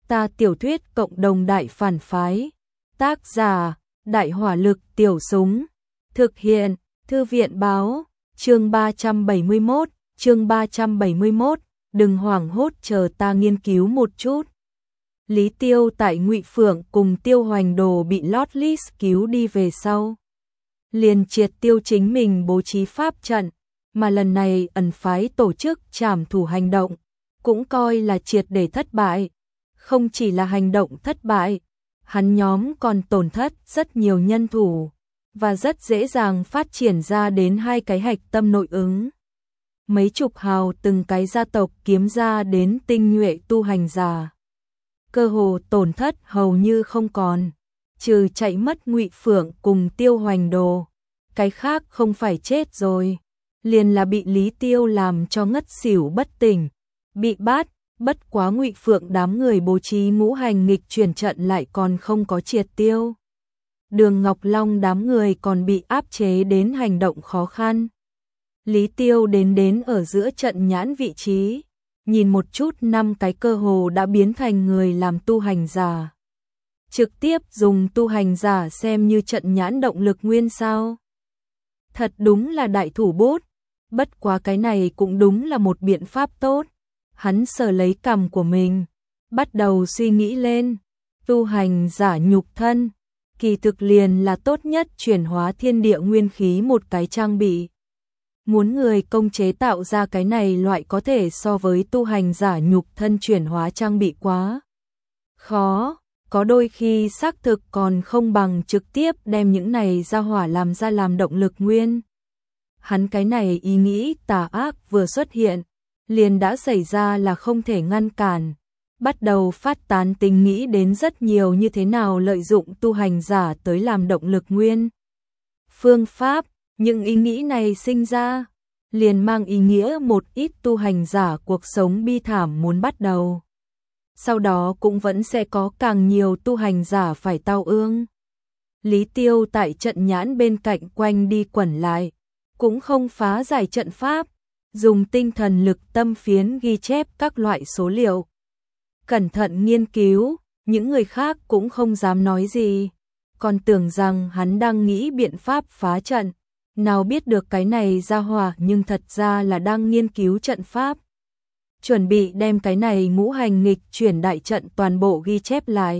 Ta tiểu thuyết cộng đồng đại phản phái. Tác giả: Đại hỏa lực tiểu súng. Thực hiện: Thư viện báo. Chương 371, đừng hoảng hốt, chờ ta nghiên cứu một chút. Lý Tiêu tại Ngụy Phượng cùng Tiêu Hoành Đồ bị Lord Lys cứu đi về sau, liền triệt tiêu chính mình bố trí pháp trận, mà lần này ẩn phái tổ chức trảm thủ hành động, cũng coi là triệt để thất bại. Không chỉ là hành động thất bại, hắn nhóm còn tổn thất rất nhiều nhân thủ, và rất dễ dàng phát triển ra đến 2 cái hạch tâm nội ứng. Mấy chục hào từng cái gia tộc kiếm ra đến tinh nhuệ tu hành giả. Cơ hồ tổn thất hầu như không còn, trừ chạy mất Ngụy Phượng cùng Tiêu Hoành Đồ, cái khác không phải chết rồi, liền là bị Lý Tiêu làm cho ngất xỉu bất tỉnh, bị bắt. Bất quá Ngụy Phượng đám người bố trí ngũ hành nghịch chuyển trận lại còn không có triệt tiêu. Đường Ngọc Long đám người còn bị áp chế đến hành động khó khăn. Lý Tiêu đến ở giữa trận nhãn vị trí, nhìn một chút 5 cái cơ hồ đã biến thành người làm tu hành giả. Trực tiếp dùng tu hành giả xem như trận nhãn động lực nguyên sao. Thật đúng là đại thủ bút, bất quá cái này cũng đúng là một biện pháp tốt. Hắn sờ lấy cằm của mình, bắt đầu suy nghĩ lên, tu hành giả nhục thân, kỳ thực liền là tốt nhất chuyển hóa thiên địa nguyên khí một cái trang bị. Muốn người công chế tạo ra cái này loại có thể so với tu hành giả nhục thân chuyển hóa trang bị quá khó, có đôi khi xác thực còn không bằng trực tiếp đem những này ra hỏa làm ra làm động lực nguyên. Hắn cái này ý nghĩ tà ác vừa xuất hiện, liền đã xảy ra là không thể ngăn cản, bắt đầu phát tán tình nghĩ đến rất nhiều như thế nào lợi dụng tu hành giả tới làm động lực nguyên. Phương pháp, những ý nghĩ này sinh ra, liền mang ý nghĩa một ít tu hành giả cuộc sống bi thảm muốn bắt đầu. Sau đó cũng vẫn sẽ có càng nhiều tu hành giả phải tao ương. Lý Tiêu tại trận nhãn bên cạnh quanh đi quẩn lại, cũng không phá giải trận pháp, dùng tinh thần lực tâm phiến ghi chép các loại số liệu. Cẩn thận nghiên cứu, những người khác cũng không dám nói gì, còn tưởng rằng hắn đang nghĩ biện pháp phá trận, nào biết được cái này ra hỏa nhưng thật ra là đang nghiên cứu trận pháp. Chuẩn bị đem cái này ngũ hành nghịch chuyển đại trận toàn bộ ghi chép lại.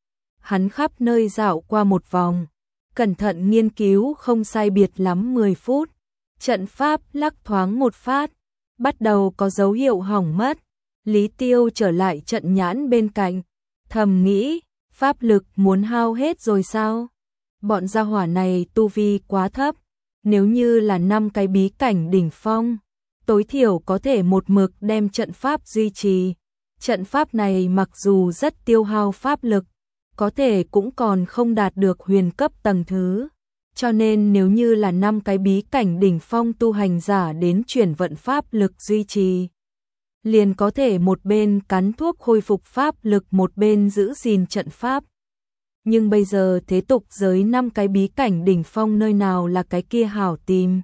Hắn khắp nơi dạo qua một vòng, cẩn thận nghiên cứu không sai biệt lắm 10 phút. Trận pháp lắc thoáng một phát, bắt đầu có dấu hiệu hỏng mất. Lý Tiêu trở lại trận nhãn bên cạnh, thầm nghĩ, pháp lực muốn hao hết rồi sao? Bọn gia hỏa này tu vi quá thấp, nếu như là 5 cái bí cảnh đỉnh phong, tối thiểu có thể một mực đem trận pháp duy trì. Trận pháp này mặc dù rất tiêu hao pháp lực, có thể cũng còn không đạt được huyền cấp tầng thứ. Cho nên nếu như là 5 cái bí cảnh đỉnh phong tu hành giả đến chuyển vận pháp lực duy trì, liền có thể một bên cắn thuốc khôi phục pháp lực một bên giữ gìn trận pháp. Nhưng bây giờ thế tục giới 5 cái bí cảnh đỉnh phong nơi nào là cái kia hảo tìm.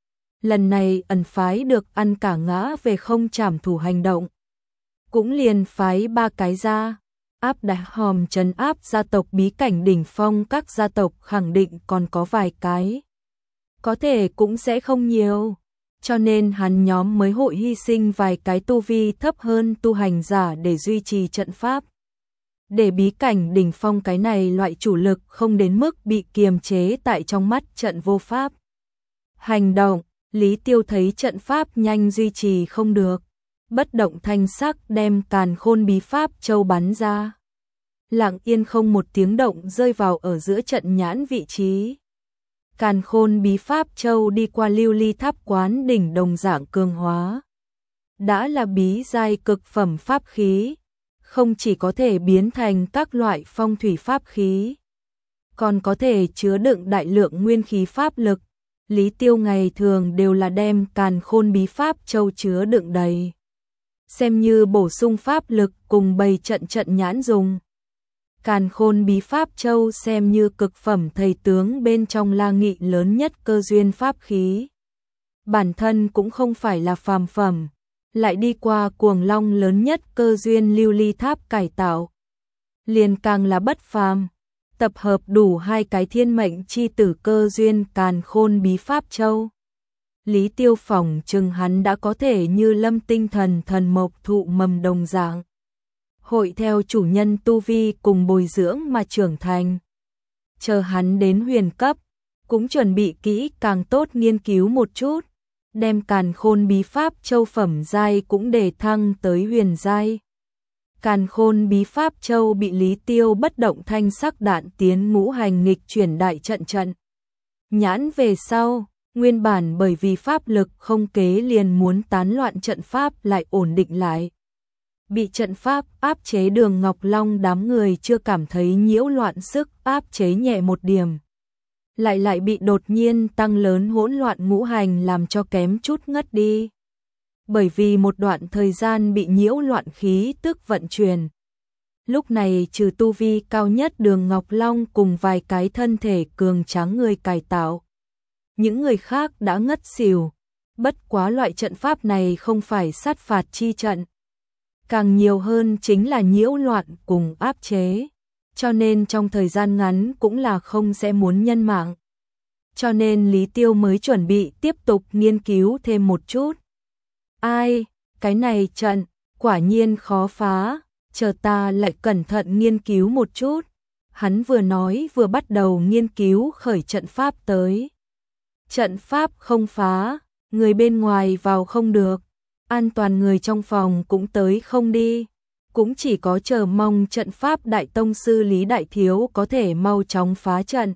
Lần này ẩn phái được ăn cả ngã về không trảm thủ hành động. Cũng liền phái 3 cái ra. Áp đại hòm trấn áp gia tộc bí cảnh đỉnh phong, các gia tộc khẳng định còn có vài cái. Có thể cũng sẽ không nhiều, cho nên hắn nhóm mới hội hy sinh vài cái tu vi thấp hơn tu hành giả để duy trì trận pháp. Để bí cảnh đỉnh phong cái này loại chủ lực không đến mức bị kiềm chế tại trong mắt trận vô pháp. Hành động, Lý Tiêu thấy trận pháp nhanh duy trì không được. Bất động thanh sắc đem càn khôn bí pháp châu bắn ra. Lặng yên không một tiếng động rơi vào ở giữa trận nhãn vị trí. Càn khôn bí pháp châu đi qua lưu ly tháp quán đỉnh đồng dạng cường hóa. Đã là bí giai cực phẩm pháp khí, không chỉ có thể biến thành các loại phong thủy pháp khí, còn có thể chứa đựng đại lượng nguyên khí pháp lực. Lý Tiêu ngày thường đều là đem càn khôn bí pháp châu chứa đựng đầy, xem như bổ sung pháp lực cùng bày trận nhãn dùng. Càn khôn bí pháp châu xem như cực phẩm thầy tướng bên trong La Nghị lớn nhất cơ duyên pháp khí. Bản thân cũng không phải là phàm phẩm, lại đi qua cuồng long lớn nhất cơ duyên lưu ly tháp cải tạo, liền càng là bất phàm. Tập hợp đủ hai cái thiên mệnh chi tử cơ duyên càn khôn bí pháp châu. Lý Tiêu phỏng chừng hắn đã có thể như lâm tinh thần thần mộc thụ mầm đồng dạng. Hội theo chủ nhân tu vi cùng bồi dưỡng mà trưởng thành. Chờ hắn đến huyền cấp, cũng chuẩn bị kỹ càng tốt nghiên cứu một chút, đem càn khôn bí pháp châu phẩm giai cũng để thăng tới huyền giai. Càn khôn bí pháp châu bị Lý Tiêu bất động thanh sắc đạn tiến ngũ hành nghịch chuyển đại trận nhãn về sau, nguyên bản bởi vì pháp lực không kế liền muốn tán loạn trận pháp lại ổn định lại. Bị trận pháp áp chế Đường Ngọc Long đám người chưa cảm thấy nhiễu loạn sức áp chế nhẹ một điểm. Lại bị đột nhiên tăng lớn hỗn loạn ngũ hành làm cho kém chút ngất đi. Bởi vì một đoạn thời gian bị nhiễu loạn khí tức vận chuyển. Lúc này trừ tu vi cao nhất Đường Ngọc Long cùng vài cái thân thể cường tráng người cải tạo. Những người khác đã ngất xỉu. Bất quá loại trận pháp này không phải sát phạt chi trận. Càng nhiều hơn chính là nhiễu loạn cùng áp chế. Cho nên trong thời gian ngắn cũng là không sẽ muốn nhân mạng. Cho nên Lý Tiêu mới chuẩn bị tiếp tục nghiên cứu thêm một chút. Ai, cái này trận, quả nhiên khó phá, chờ ta lại cẩn thận nghiên cứu một chút. Hắn vừa nói vừa bắt đầu nghiên cứu khởi trận pháp tới. Trận pháp không phá, người bên ngoài vào không được, an toàn người trong phòng cũng tới không đi. Cũng chỉ có chờ mong trận pháp đại tông sư Lý Đại Thiếu có thể mau chóng phá trận.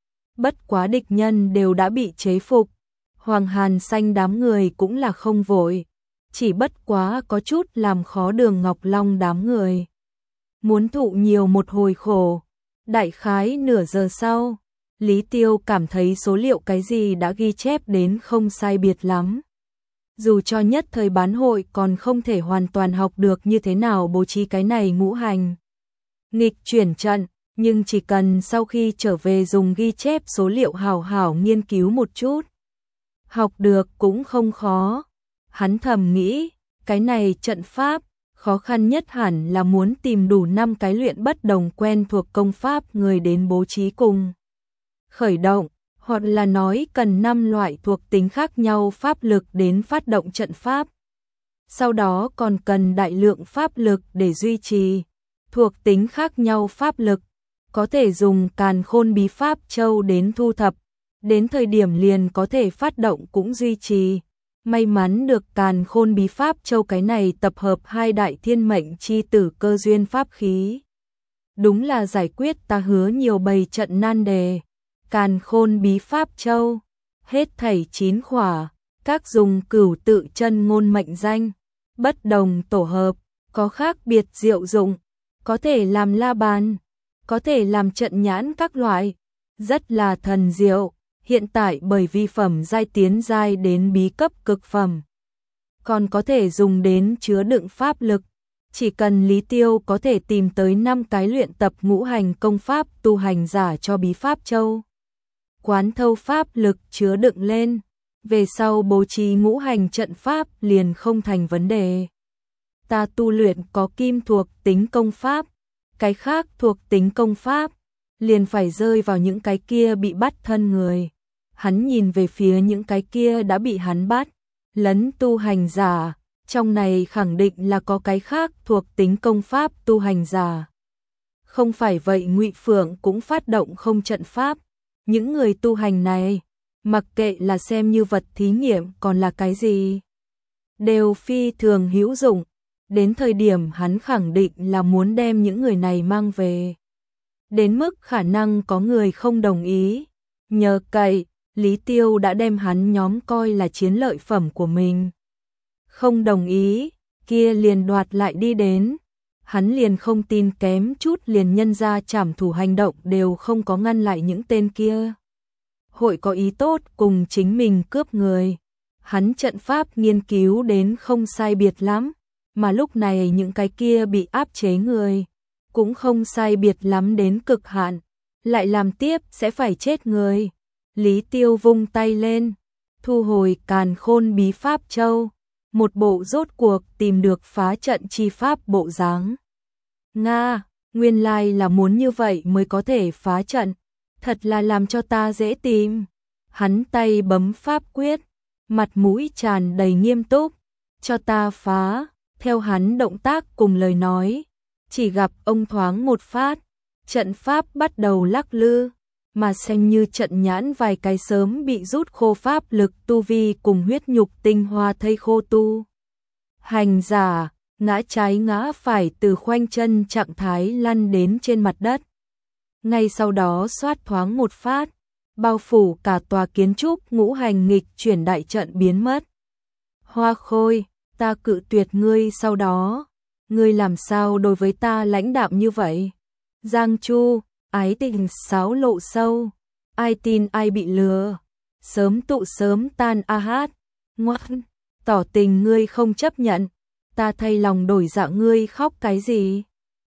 Bất quá địch nhân đều đã bị chế phục, Hoàng Hàn Xanh đám người cũng là không vội, chỉ bất quá có chút làm khó Đường Ngọc Long đám người. Muốn thụ nhiều một hồi khổ, đại khái nửa giờ sau, Lý Tiêu cảm thấy số liệu cái gì đã ghi chép đến không sai biệt lắm. Dù cho nhất thời bán hội còn không thể hoàn toàn học được như thế nào bố trí cái này ngũ hành nghịch chuyển trận, nhưng chỉ cần sau khi trở về dùng ghi chép số liệu hảo hảo nghiên cứu một chút. Học được cũng không khó. Hắn thầm nghĩ, cái này trận pháp, khó khăn nhất hẳn là muốn tìm đủ 5 cái luyện bất đồng quen thuộc công pháp người đến bố trí cùng. Khởi động, hoặc là nói cần 5 loại thuộc tính khác nhau pháp lực đến phát động trận pháp. Sau đó còn cần đại lượng pháp lực để duy trì. Thuộc tính khác nhau pháp lực, có thể dùng càn khôn bí pháp châu đến thu thập, đến thời điểm liền có thể phát động cũng duy trì. May mắn được càn khôn bí pháp châu cái này tập hợp hai đại thiên mệnh chi tử cơ duyên pháp khí. Đúng là giải quyết ta hứa nhiều bầy trận nan đề. Càn khôn bí pháp châu, hết thảy 9 khỏa, các dùng cửu tự chân ngôn mệnh danh, bất đồng tổ hợp, có khác biệt diệu dụng, có thể làm la bàn, có thể làm trận nhãn các loại, rất là thần diệu. Hiện tại bởi vì phẩm giai tiến giai đến bí cấp cực phẩm, còn có thể dùng đến chứa đựng pháp lực. Chỉ cần Lý Tiêu có thể tìm tới 5 cái luyện tập ngũ hành công pháp tu hành giả cho bí pháp châu. Quán thâu pháp lực chứa đựng lên, về sau bố trí ngũ hành trận pháp liền không thành vấn đề. Ta tu luyện có kim thuộc tính công pháp, cái khác thuộc tính công pháp, liền phải rơi vào những cái kia bị bắt thân người. Hắn nhìn về phía những cái kia đã bị hắn bắt, lấn tu hành giả, trong này khẳng định là có cái khác thuộc tính công pháp tu hành giả. Không phải vậy Ngụy Phượng cũng phát động không trận pháp. Những người tu hành này, mặc kệ là xem như vật thí nghiệm còn là cái gì, đều phi thường hữu dụng. Đến thời điểm hắn khẳng định là muốn đem những người này mang về. Đến mức khả năng có người không đồng ý. Nhờ cậy, Lý Tiêu đã đem hắn nhóm coi là chiến lợi phẩm của mình. Không đồng ý, kia liền đoạt lại đi đến. Hắn liền không tin kém chút liền nhân ra trảm thủ hành động đều không có ngăn lại những tên kia. Hội có ý tốt cùng chính mình cướp người. Hắn trận pháp nghiên cứu đến không sai biệt lắm, mà lúc này những cái kia bị áp chế người, cũng không sai biệt lắm đến cực hạn, lại làm tiếp sẽ phải chết người. Lý Tiêu vung tay lên, thu hồi càn khôn bí pháp châu, một bộ rốt cuộc tìm được phá trận chi pháp bộ dáng. Nga, Nguyên lai là muốn như vậy mới có thể phá trận, thật là làm cho ta dễ tìm. Hắn tay bấm pháp quyết, mặt mũi tràn đầy nghiêm túc, cho ta phá, theo hắn động tác cùng lời nói, chỉ gặp ông thoáng một phát, trận pháp bắt đầu lắc lư, mà xem như trận nhãn vài cái sớm bị rút khô pháp lực tu vi cùng huyết nhục tinh hoa thây khô tu. Hành giả, ngã trái ngã phải từ khoanh chân trạng thái lăn đến trên mặt đất. Ngay sau đó xoát thoáng một phát, bao phủ cả tòa kiến trúc ngũ hành nghịch chuyển đại trận biến mất. Hoa Khôi, ta cự tuyệt ngươi sau đó, ngươi làm sao đối với ta lãnh đạm như vậy? Giang Chu, ái tình xáo lộ sâu, ai tin ai bị lừa, sớm tụ sớm tan a hát, ngoan, tỏ tình ngươi không chấp nhận, ta thay lòng đổi dạ ngươi khóc cái gì?